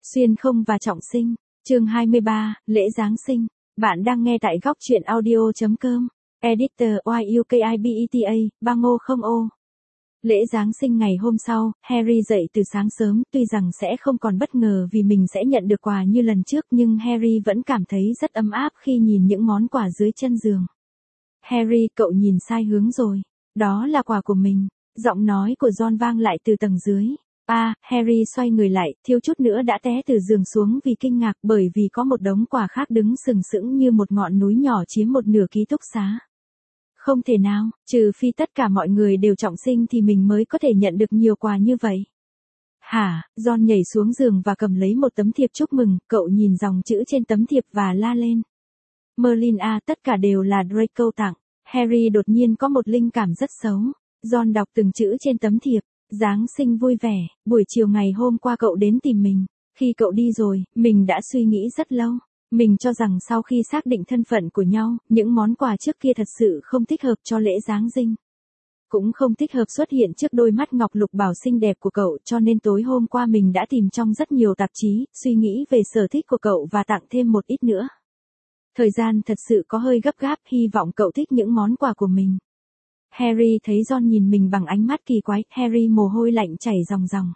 Xuyên không và trọng sinh. Chương 23, lễ Giáng sinh. Bạn đang nghe tại góc truyện audio.com. Editor YUKIBETA, Bangô không ô. Lễ Giáng sinh ngày hôm sau, Harry dậy từ sáng sớm, tuy rằng sẽ không còn bất ngờ vì mình sẽ nhận được quà như lần trước, nhưng Harry vẫn cảm thấy rất ấm áp khi nhìn những món quà dưới chân giường. Harry, cậu nhìn sai hướng rồi. Đó là quà của mình. Giọng nói của Ron vang lại từ tầng dưới. Harry xoay người lại, thiếu chút nữa đã té từ giường xuống vì kinh ngạc, bởi vì có một đống quà khác đứng sừng sững như một ngọn núi nhỏ chiếm một nửa ký túc xá. Không thể nào, trừ phi tất cả mọi người đều trọng sinh thì mình mới có thể nhận được nhiều quà như vậy. Hả? Ron nhảy xuống giường và cầm lấy một tấm thiệp chúc mừng, cậu nhìn dòng chữ trên tấm thiệp và la lên. Merlin tất cả đều là Draco tặng. Harry đột nhiên có một linh cảm rất xấu. Ron đọc từng chữ trên tấm thiệp. Giáng sinh vui vẻ, buổi chiều ngày hôm qua cậu đến tìm mình. Khi cậu đi rồi, mình đã suy nghĩ rất lâu. Mình cho rằng sau khi xác định thân phận của nhau, những món quà trước kia thật sự không thích hợp cho lễ Giáng sinh. Cũng không thích hợp xuất hiện trước đôi mắt ngọc lục bảo xinh đẹp của cậu, cho nên tối hôm qua mình đã tìm trong rất nhiều tạp chí, suy nghĩ về sở thích của cậu và tặng thêm một ít nữa. Thời gian thật sự có hơi gấp gáp, hy vọng cậu thích những món quà của mình. Harry thấy Ron nhìn mình bằng ánh mắt kỳ quái, Harry mồ hôi lạnh chảy ròng ròng.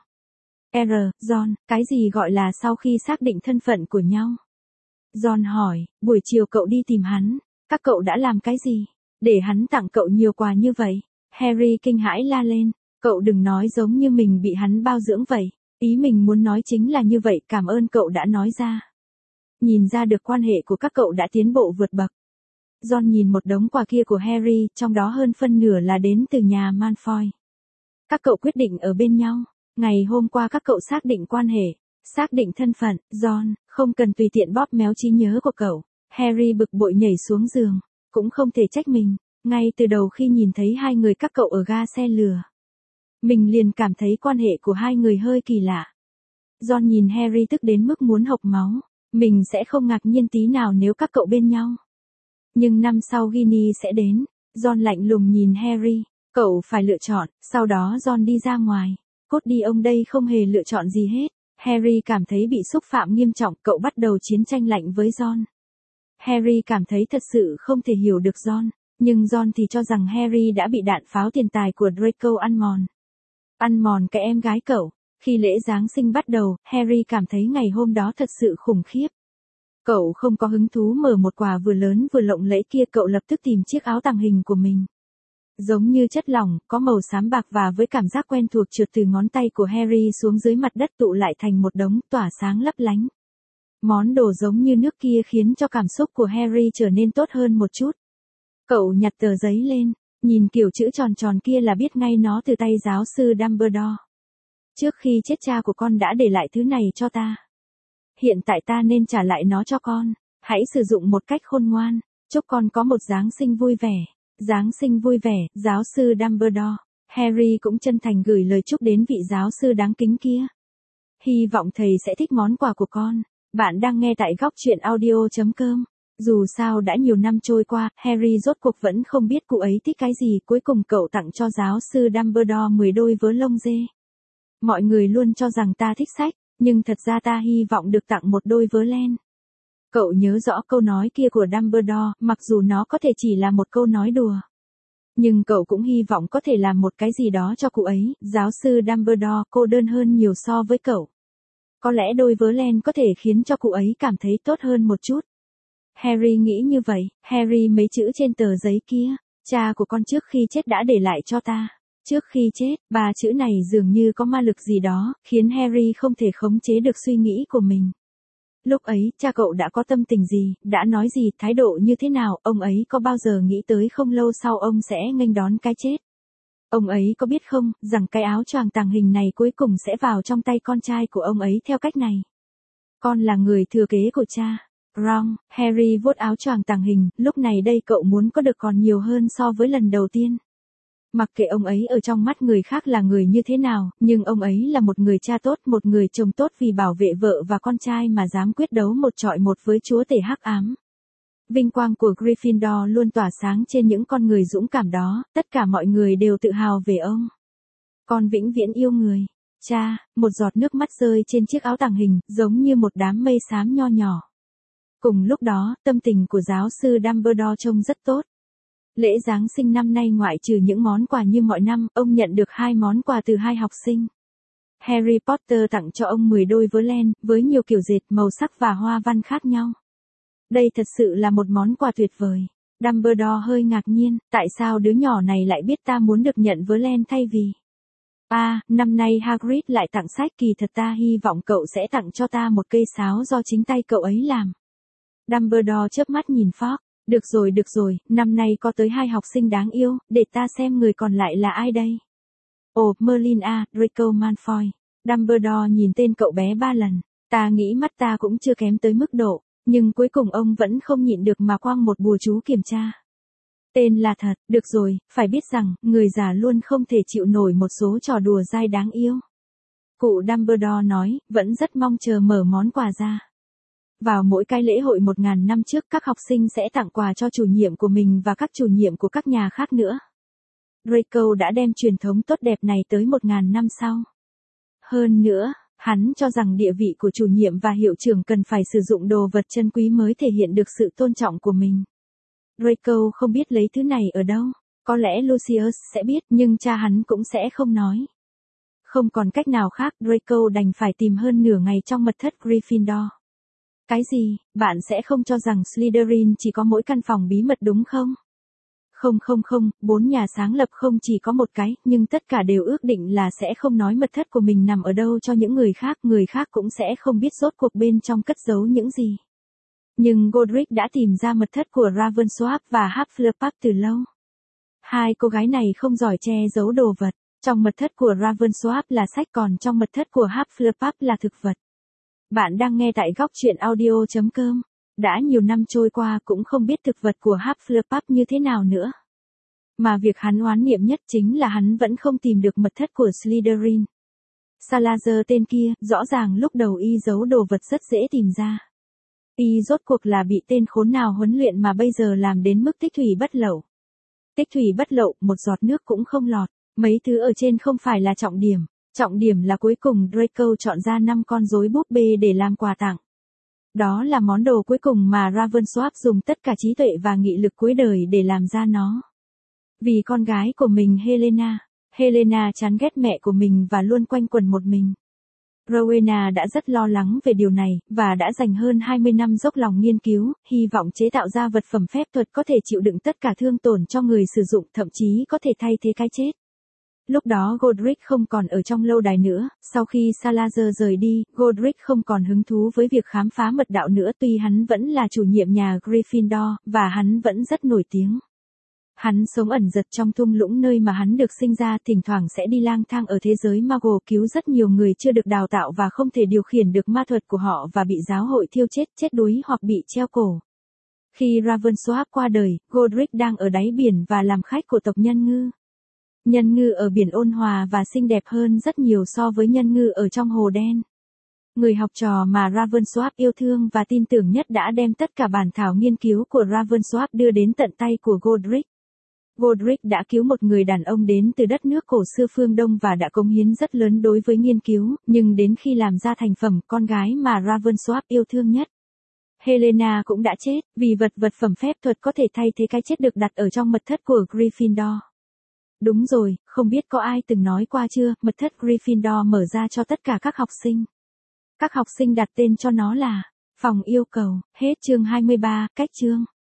Ron, cái gì gọi là sau khi xác định thân phận của nhau? Ron hỏi, buổi chiều cậu đi tìm hắn, các cậu đã làm cái gì? Để hắn tặng cậu nhiều quà như vậy? Harry kinh hãi la lên, cậu đừng nói giống như mình bị hắn bao dưỡng vậy. Ý mình muốn nói chính là như vậy, cảm ơn cậu đã nói ra. Nhìn ra được quan hệ của các cậu đã tiến bộ vượt bậc. Ron nhìn một đống quà kia của Harry, trong đó hơn phân nửa là đến từ nhà Malfoy. Các cậu quyết định ở bên nhau. Ngày hôm qua các cậu xác định quan hệ, xác định thân phận. Ron, không cần tùy tiện bóp méo trí nhớ của cậu. Harry bực bội nhảy xuống giường. Cũng không thể trách mình. Ngay từ đầu khi nhìn thấy hai người các cậu ở ga xe lửa, mình liền cảm thấy quan hệ của hai người hơi kỳ lạ. Ron nhìn Harry tức đến mức muốn hộc máu. Mình sẽ không ngạc nhiên tí nào nếu các cậu bên nhau. Nhưng năm sau Ginny sẽ đến. Ron lạnh lùng nhìn Harry. Cậu phải lựa chọn. Sau đó Ron đi ra ngoài. Cốt đi ông đây không hề lựa chọn gì hết. Harry cảm thấy bị xúc phạm nghiêm trọng. Cậu bắt đầu chiến tranh lạnh với Ron. Harry cảm thấy thật sự không thể hiểu được Ron. Nhưng Ron thì cho rằng Harry đã bị đạn pháo tiền tài của Draco ăn mòn. Ăn mòn cái em gái cậu. Khi lễ Giáng sinh bắt đầu, Harry cảm thấy ngày hôm đó thật sự khủng khiếp. Cậu không có hứng thú mở một quà vừa lớn vừa lộng lẫy kia, cậu lập tức tìm chiếc áo tàng hình của mình. Giống như chất lỏng, có màu xám bạc và với cảm giác quen thuộc trượt từ ngón tay của Harry xuống dưới mặt đất tụ lại thành một đống tỏa sáng lấp lánh. Món đồ giống như nước kia khiến cho cảm xúc của Harry trở nên tốt hơn một chút. Cậu nhặt tờ giấy lên, nhìn kiểu chữ tròn tròn kia là biết ngay nó từ tay giáo sư Dumbledore. Trước khi chết cha của con đã để lại thứ này cho ta. Hiện tại ta nên trả lại nó cho con. Hãy sử dụng một cách khôn ngoan. Chúc con có một Giáng sinh vui vẻ. Giáng sinh vui vẻ, giáo sư Dumbledore. Harry cũng chân thành gửi lời chúc đến vị giáo sư đáng kính kia. Hy vọng thầy sẽ thích món quà của con. Bạn đang nghe tại góc truyện audio.com. Dù sao đã nhiều năm trôi qua, Harry rốt cuộc vẫn không biết cụ ấy thích cái gì. Cuối cùng cậu tặng cho giáo sư Dumbledore 10 đôi vớ lông dê. Mọi người luôn cho rằng ta thích sách, nhưng thật ra ta hy vọng được tặng một đôi vớ len. Cậu nhớ rõ câu nói kia của Dumbledore, mặc dù nó có thể chỉ là một câu nói đùa. Nhưng cậu cũng hy vọng có thể làm một cái gì đó cho cụ ấy. Giáo sư Dumbledore cô đơn hơn nhiều so với cậu. Có lẽ đôi vớ len có thể khiến cho cụ ấy cảm thấy tốt hơn một chút. Harry nghĩ như vậy. Harry mấy chữ trên tờ giấy kia. Cha của con trước khi chết đã để lại cho ta. Trước khi chết, ba chữ này dường như có ma lực gì đó, khiến Harry không thể khống chế được suy nghĩ của mình. Lúc ấy, cha cậu đã có tâm tình gì, đã nói gì, thái độ như thế nào, ông ấy có bao giờ nghĩ tới không lâu sau ông sẽ nghênh đón cái chết. Ông ấy có biết không, rằng cái áo choàng tàng hình này cuối cùng sẽ vào trong tay con trai của ông ấy theo cách này. Con là người thừa kế của cha. Ron, Harry vuốt áo choàng tàng hình, lúc này đây cậu muốn có được còn nhiều hơn so với lần đầu tiên. Mặc kệ ông ấy ở trong mắt người khác là người như thế nào, nhưng ông ấy là một người cha tốt, một người chồng tốt vì bảo vệ vợ và con trai mà dám quyết đấu một chọi một với chúa tể hắc ám. Vinh quang của Gryffindor luôn tỏa sáng trên những con người dũng cảm đó, tất cả mọi người đều tự hào về ông. Con vĩnh viễn yêu người. Cha, một giọt nước mắt rơi trên chiếc áo tàng hình, giống như một đám mây xám nho nhỏ. Cùng lúc đó, tâm tình của giáo sư Dumbledore trông rất tốt. Lễ Giáng sinh năm nay ngoại trừ những món quà như mọi năm, ông nhận được 2 món quà từ 2 học sinh. Harry Potter tặng cho ông 10 đôi vớ len, với nhiều kiểu dệt, màu sắc và hoa văn khác nhau. Đây thật sự là một món quà tuyệt vời. Dumbledore hơi ngạc nhiên, tại sao đứa nhỏ này lại biết ta muốn được nhận vớ len thay vì... năm nay Hagrid lại tặng sách, kỳ thật ta hy vọng cậu sẽ tặng cho ta một cây sáo do chính tay cậu ấy làm. Dumbledore chớp mắt nhìn Fogg. Được rồi, năm nay có tới 2 học sinh đáng yêu, để ta xem người còn lại là ai đây. Ồ, Merlin Draco Malfoy. Dumbledore nhìn tên cậu bé 3 lần. Ta nghĩ mắt ta cũng chưa kém tới mức độ, nhưng cuối cùng ông vẫn không nhịn được mà quăng một bùa chú kiểm tra. Tên là thật, được rồi, phải biết rằng, người già luôn không thể chịu nổi một số trò đùa dai đáng yêu. Cụ Dumbledore nói, vẫn rất mong chờ mở món quà ra. Vào mỗi cái lễ hội 1000 năm trước, các học sinh sẽ tặng quà cho chủ nhiệm của mình và các chủ nhiệm của các nhà khác nữa. Draco đã đem truyền thống tốt đẹp này tới 1000 năm sau. Hơn nữa, hắn cho rằng địa vị của chủ nhiệm và hiệu trưởng cần phải sử dụng đồ vật chân quý mới thể hiện được sự tôn trọng của mình. Draco không biết lấy thứ này ở đâu, có lẽ Lucius sẽ biết nhưng cha hắn cũng sẽ không nói. Không còn cách nào khác, Draco đành phải tìm hơn nửa ngày trong mật thất Gryffindor. Cái gì, bạn sẽ không cho rằng Slytherin chỉ có mỗi căn phòng bí mật đúng không? Không, 4 nhà sáng lập không chỉ có một cái, nhưng tất cả đều ước định là sẽ không nói mật thất của mình nằm ở đâu cho những người khác cũng sẽ không biết rốt cuộc bên trong cất giấu những gì. Nhưng Godric đã tìm ra mật thất của Ravensworth và Hufflepuff từ lâu. 2 cô gái này không giỏi che giấu đồ vật, trong mật thất của Ravensworth là sách, còn trong mật thất của Hufflepuff là thực vật. Bạn đang nghe tại góc truyện audio.com. Đã nhiều năm trôi qua cũng không biết thực vật của Hufflepuff như thế nào nữa. Mà việc hắn oán niệm nhất chính là hắn vẫn không tìm được mật thất của Slytherin. Salazar tên kia, rõ ràng lúc đầu y giấu đồ vật rất dễ tìm ra. Y rốt cuộc là bị tên khốn nào huấn luyện mà bây giờ làm đến mức tích thủy bất lậu. Tích thủy bất lậu, một giọt nước cũng không lọt, mấy thứ ở trên không phải là trọng điểm. Trọng điểm là cuối cùng Draco chọn ra 5 con rối búp bê để làm quà tặng. Đó là món đồ cuối cùng mà Ravensworth dùng tất cả trí tuệ và nghị lực cuối đời để làm ra nó. Vì con gái của mình Helena. Helena chán ghét mẹ của mình và luôn quanh quẩn một mình. Rowena đã rất lo lắng về điều này, và đã dành hơn 20 năm dốc lòng nghiên cứu, hy vọng chế tạo ra vật phẩm phép thuật có thể chịu đựng tất cả thương tổn cho người sử dụng, thậm chí có thể thay thế cái chết. Lúc đó Godric không còn ở trong lâu đài nữa, sau khi Salazar rời đi, Godric không còn hứng thú với việc khám phá mật đạo nữa, tuy hắn vẫn là chủ nhiệm nhà Gryffindor, và hắn vẫn rất nổi tiếng. Hắn sống ẩn dật trong thung lũng nơi mà hắn được sinh ra, thỉnh thoảng sẽ đi lang thang ở thế giới Muggle, cứu rất nhiều người chưa được đào tạo và không thể điều khiển được ma thuật của họ và bị giáo hội thiêu chết đuối hoặc bị treo cổ. Khi Ravensworth qua đời, Godric đang ở đáy biển và làm khách của tộc nhân ngư. Nhân ngư ở biển ôn hòa và xinh đẹp hơn rất nhiều so với nhân ngư ở trong hồ đen. Người học trò mà Ravensworth yêu thương và tin tưởng nhất đã đem tất cả bản thảo nghiên cứu của Ravensworth đưa đến tận tay của Godric. Godric đã cứu một người đàn ông đến từ đất nước cổ xưa phương Đông và đã cống hiến rất lớn đối với nghiên cứu, nhưng đến khi làm ra thành phẩm, con gái mà Ravensworth yêu thương nhất, Helena cũng đã chết, vì vật phẩm phép thuật có thể thay thế cái chết được đặt ở trong mật thất của Gryffindor. Đúng rồi, không biết có ai từng nói qua chưa, mật thất Gryffindor mở ra cho tất cả các học sinh. Các học sinh đặt tên cho nó là phòng yêu cầu. Hết chương 23, cách chương.